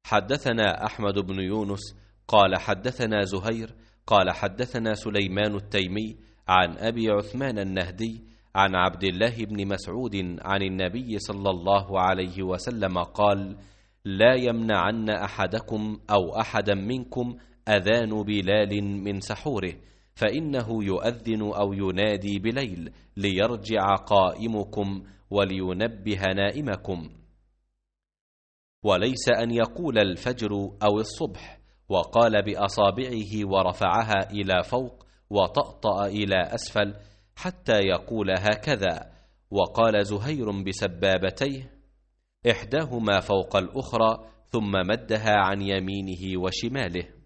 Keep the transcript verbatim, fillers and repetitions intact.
حدثنا أحمد بن يونس قال حدثنا زهير قال حدثنا سليمان التيمي عن أبي عثمان النهدي عن عبد الله بن مسعود عن النبي صلى الله عليه وسلم قال: لا يمنعن أحدكم أو أحدا منكم أذان بلال من سحوره، فإنه يؤذن أو ينادي بليل ليرجع قائمكم ولينبه نائمكم، وليس أن يقول الفجر أو الصبح وقال بأصابعه ورفعها إلى فوق وطأطأ إلى أسفل حتى يقول هكذا. وقال زهير بسبابتيه إحداهما فوق الأخرى ثم مدها عن يمينه وشماله.